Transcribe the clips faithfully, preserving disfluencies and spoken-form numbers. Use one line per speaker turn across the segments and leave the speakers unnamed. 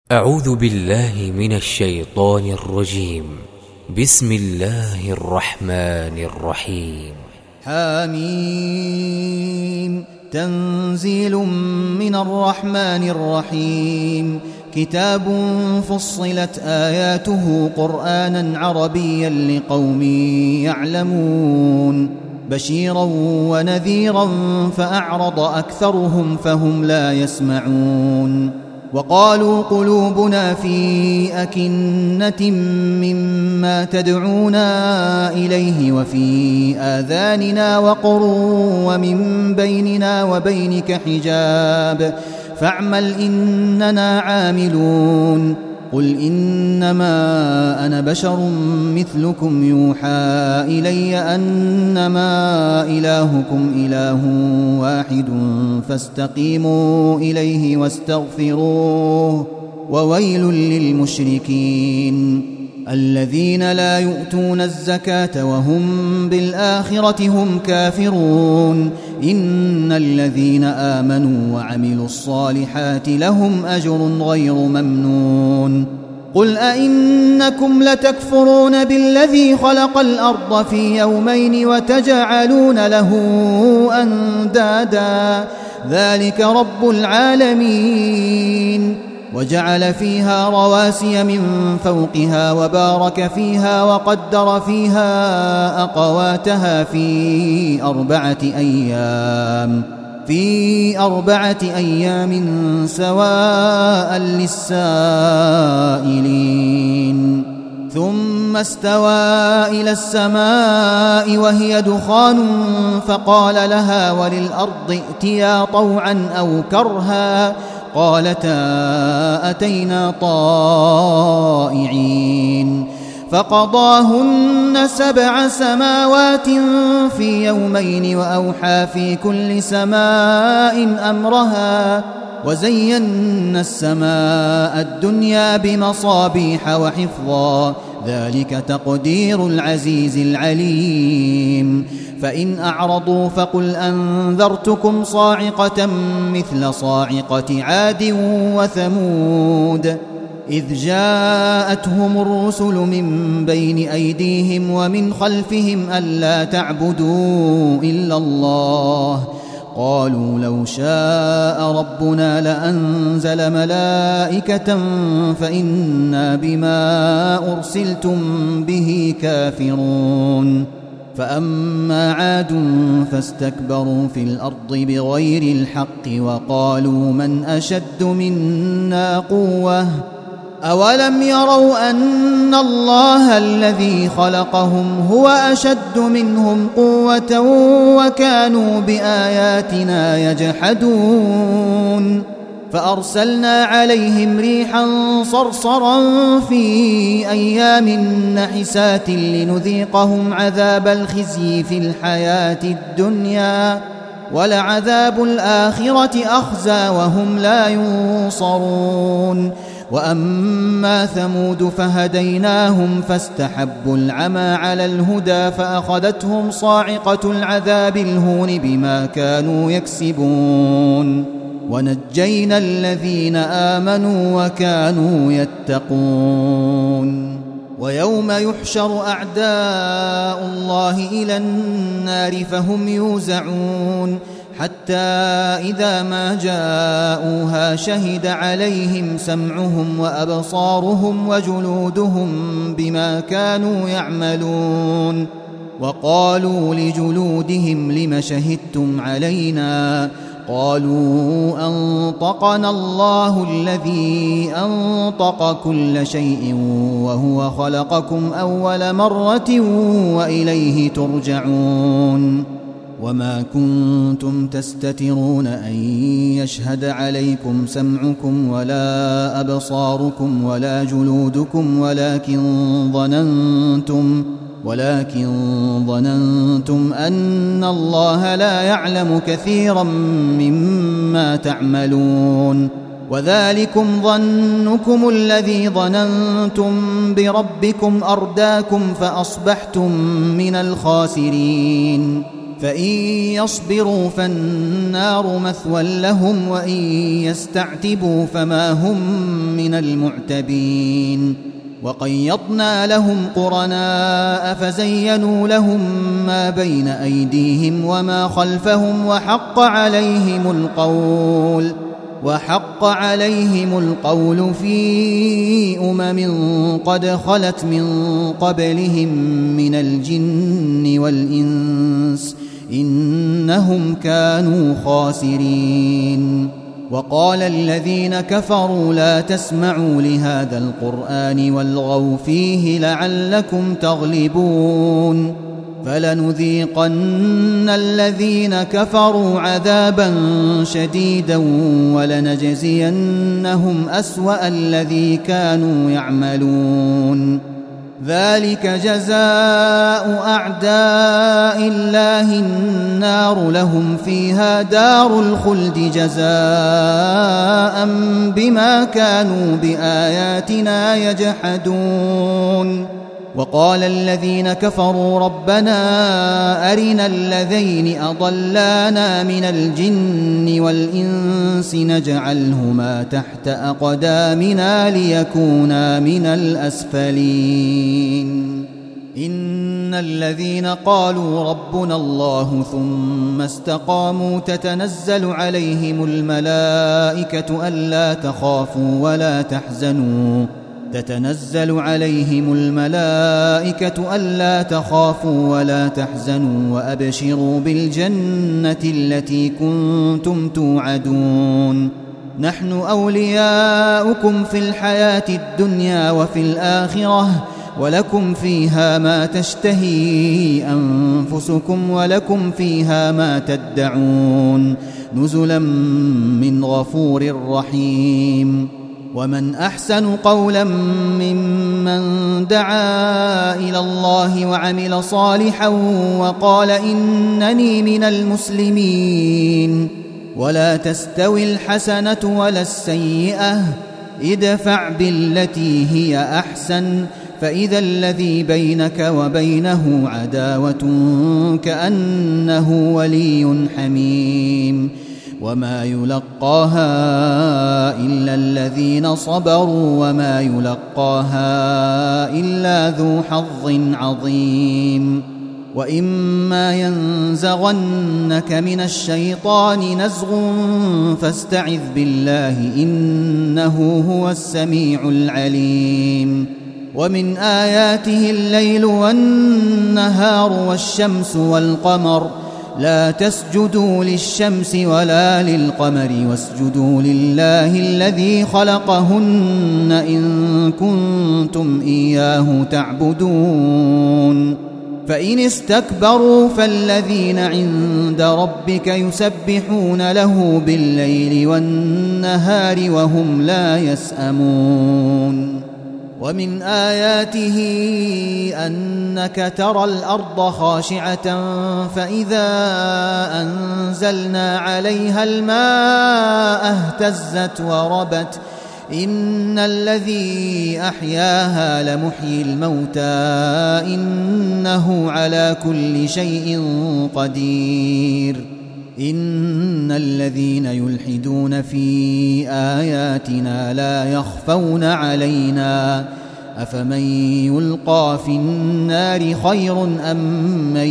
أعوذ بالله من الشيطان الرجيم. بسم الله الرحمن الرحيم.
حميم. تنزيل من الرحمن الرحيم. كتاب فصلت آياته قرآنا عربيا لقوم يعلمون بشيرا ونذيرا فأعرض أكثرهم فهم لا يسمعون. وقالوا قلوبنا في أكنة مما تدعونا إليه وفي آذاننا وقر ومن بيننا وبينك حجاب فاعمل إننا عاملون. قل إنما أنا بشر مثلكم يوحى إلي أنما إلهكم إله واحد فاستقيموا إليه واستغفروه وويل للمشركين الذين لا يؤتون الزكاة وهم بالآخرة هم كافرون. إن الذين آمنوا وعملوا الصالحات لهم أجر غير ممنون. قل أئنكم لتكفرون بالذي خلق الأرض في يومين وتجعلون له أندادا ذلك رب العالمين. وجعل فيها رواسي من فوقها وبارك فيها وقدر فيها أقواتها في أربعة أيام في أربعة أيام سواء للسائلين. ثم استوى إلى السماء وهي دخان فقال لها وللأرض ائتيا طوعا أو كرها قالتا أتينا طائعين. فقضاهن سبع سماوات في يومين وأوحى في كل سماء أمرها وزينا السماء الدنيا بمصابيح وحفظا ذلك تقدير العزيز العليم. فإن أعرضوا فقل أنذرتكم صاعقة مثل صاعقة عاد وثمود إذ جاءتهم الرسل من بين أيديهم ومن خلفهم ألا تعبدوا إلا الله قالوا لو شاء ربنا لأنزل ملائكة فإنا بما أرسلتم به كافرون. فأما عاد فاستكبروا في الأرض بغير الحق وقالوا من أشد منا قوة أولم يروا أن الله الذي خلقهم هو أشد منهم قوة وكانوا بآياتنا يجحدون. فأرسلنا عليهم ريحا صرصرا في أيام نحسات لنذيقهم عذاب الخزي في الحياة الدنيا ولعذاب الآخرة أخزى وهم لا ينصرون. وأما ثمود فهديناهم فاستحبوا العمى على الهدى فأخذتهم صاعقة العذاب الهون بما كانوا يكسبون. ونجينا الذين آمنوا وكانوا يتقون. ويوم يحشر أعداء الله إلى النار فهم يوزعون حتى إذا ما جاءوها شهد عليهم سمعهم وأبصارهم وجلودهم بما كانوا يعملون. وقالوا لجلودهم لم شهدتم علينا قالوا أنطقنا الله الذي أنطق كل شيء وهو خلقكم أول مرة وإليه ترجعون. وما كنتم تستترون أن يشهد عليكم سمعكم ولا أبصاركم ولا جلودكم ولكن ظننتم ولكن ظننتم أن الله لا يعلم كثيرا مما تعملون. وذلكم ظنكم الذي ظننتم بربكم أرداكم فأصبحتم من الخاسرين. فإن يصبروا فالنار مثوى لهم وإن يستعتبوا فما هم من المعتبين وقيضنا لهم قرناء فزينوا لهم ما بين أيديهم وما خلفهم وحق عليهم القول وحق عليهم القول في أمم قد خلت من قبلهم من الجن والإنس إنهم كانوا خاسرين. وقال الذين كفروا لا تسمعوا لهذا القرآن والغوا فيه لعلكم تغلبون فلنذيقن الذين كفروا عذابا شديدا ولنجزينهم أسوأ الذي كانوا يعملون ذلك جزاء أعداء الله النار لهم فيها دار الخلد جزاء بما كانوا بآياتنا يجحدون. وقال الذين كفروا ربنا أرنا الذين أضلانا من الجن والإنس نجعلهما تحت أقدامنا ليكونا من الأسفلين. إن الذين قالوا ربنا الله ثم استقاموا تتنزل عليهم الملائكة ألا تخافوا ولا تحزنوا تتنزل عليهم الملائكة ألا تخافوا ولا تحزنوا وأبشروا بالجنة التي كنتم توعدون نحن أولياؤكم في الحياة الدنيا وفي الآخرة ولكم فيها ما تشتهي أنفسكم ولكم فيها ما تدعون نزلا من غفور رحيم. ومن أحسن قولا ممن دعا إلى الله وعمل صالحا وقال إنني من المسلمين. ولا تستوي الحسنة ولا السيئة ادفع بالتي هي أحسن فإذا الذي بينك وبينه عداوة كأنه ولي حميم وما يلقاها إلا الذين صبروا وما يلقاها إلا ذو حظ عظيم. وإما ينزغنك من الشيطان نزغ فاستعذ بالله إنه هو السميع العليم. ومن آياته الليل والنهار والشمس والقمر لا تسجدوا للشمس ولا للقمر واسجدوا لله الذي خلقهن إن كنتم إياه تعبدون. فإن استكبروا فالذين عند ربك يسبحون له بالليل والنهار وهم لا يسأمون. ومن آياته أنك ترى الأرض خاشعة فإذا أنزلنا عليها الماء اهتزت وربت إن الذي أحياها لمحيي الموتى إنه على كل شيء قدير. إن الذين يلحدون في آياتنا لا يخفون علينا أفمن يلقى في النار خير أم من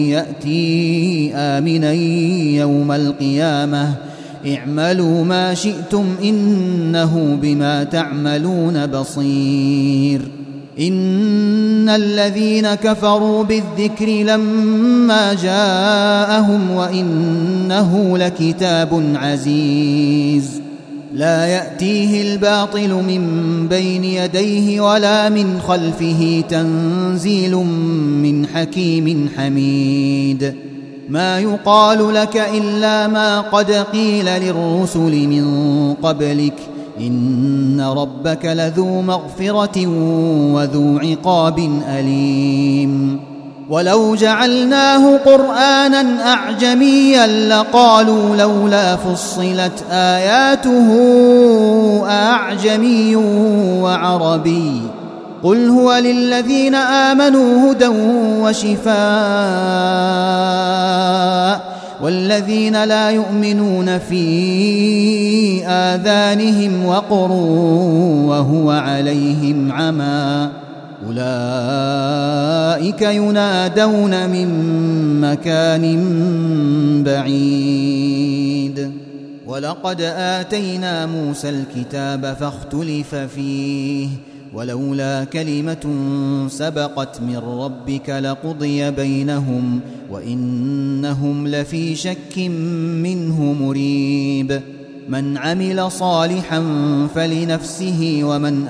يأتي آمنا يوم القيامة اعملوا ما شئتم إنه بما تعملون بصير. إن الذين كفروا بالذكر لما جاءهم وإنه لكتاب عزيز لا يأتيه الباطل من بين يديه ولا من خلفه تنزيل من حكيم حميد. ما يقال لك إلا ما قد قيل للرسل من قبلك إن ربك لذو مغفرة وذو عقاب أليم. ولو جعلناه قرآنا أعجميا لقالوا لولا فصلت آياته أعجمي وعربي قل هو للذين آمنوا هدى وشفاء والذين لا يؤمنون في آذانهم وقر وهو عليهم عمى أولئك ينادون من مكان بعيد. ولقد آتينا موسى الكتاب فاختلف فيه ولولا كلمة سبقت من ربك لقضي بينهم وإنهم لفي شك منه مريب. من عمل صالحا فلنفسه ومن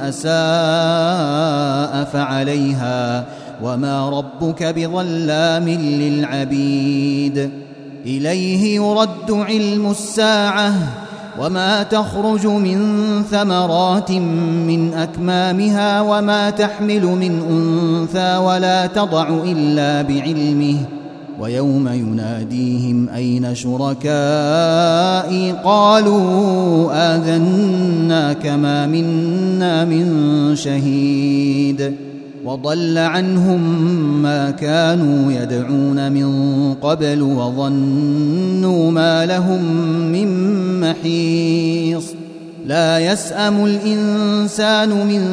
أساء فعليها وما ربك بظلام للعبيد. إليه يرد علم الساعة وما تخرج من ثمرات من أكمامها وما تحمل من أنثى ولا تضع إلا بعلمه ويوم يناديهم أين شركائي قالوا آذناك ما منا من شهيد. وضل عنهم ما كانوا يدعون من قبل وظنوا ما لهم من محيص. لا يسأم الإنسان من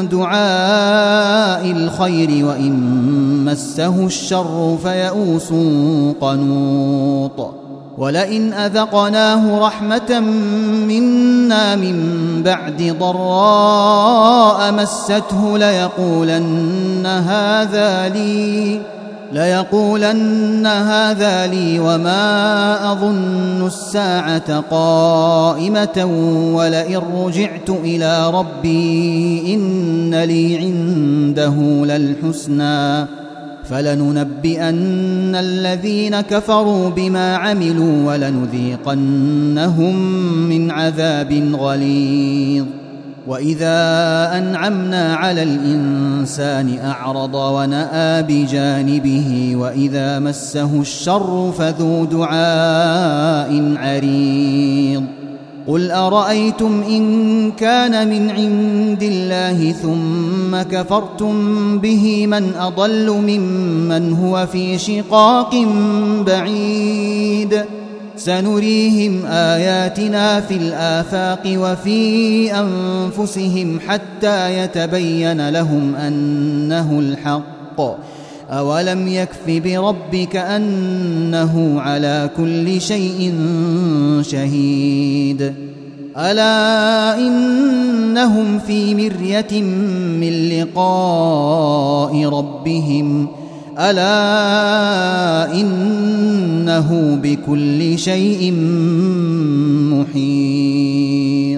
دعاء الخير وإن مسه الشر فيئوس قنوط. ولئن أذقناه رحمة منا من بعد ضراء مسته ليقولن هذا لي ليقولن هذا لي وما أظن الساعة قائمة ولئن رجعت إلى ربي إن لي عنده للحسنى فلننبئن الذين كفروا بما عملوا ولنذيقنهم من عذاب غليظ. وإذا أنعمنا على الإنسان أعرض ونأى بجانبه وإذا مسه الشر فذو دعاء عريض. قل أرأيتم إن كان من عند الله ثم كفرتم به من أضل ممن هو في شقاق بعيد. سنريهم آياتنا في الآفاق وفي أنفسهم حتى يتبين لهم أنه الحق. أولم يكف بربك أنه على كل شيء شهيد. ألا إنهم في مرية من لقاء ربهم ألا إنه بكل شيء محيط.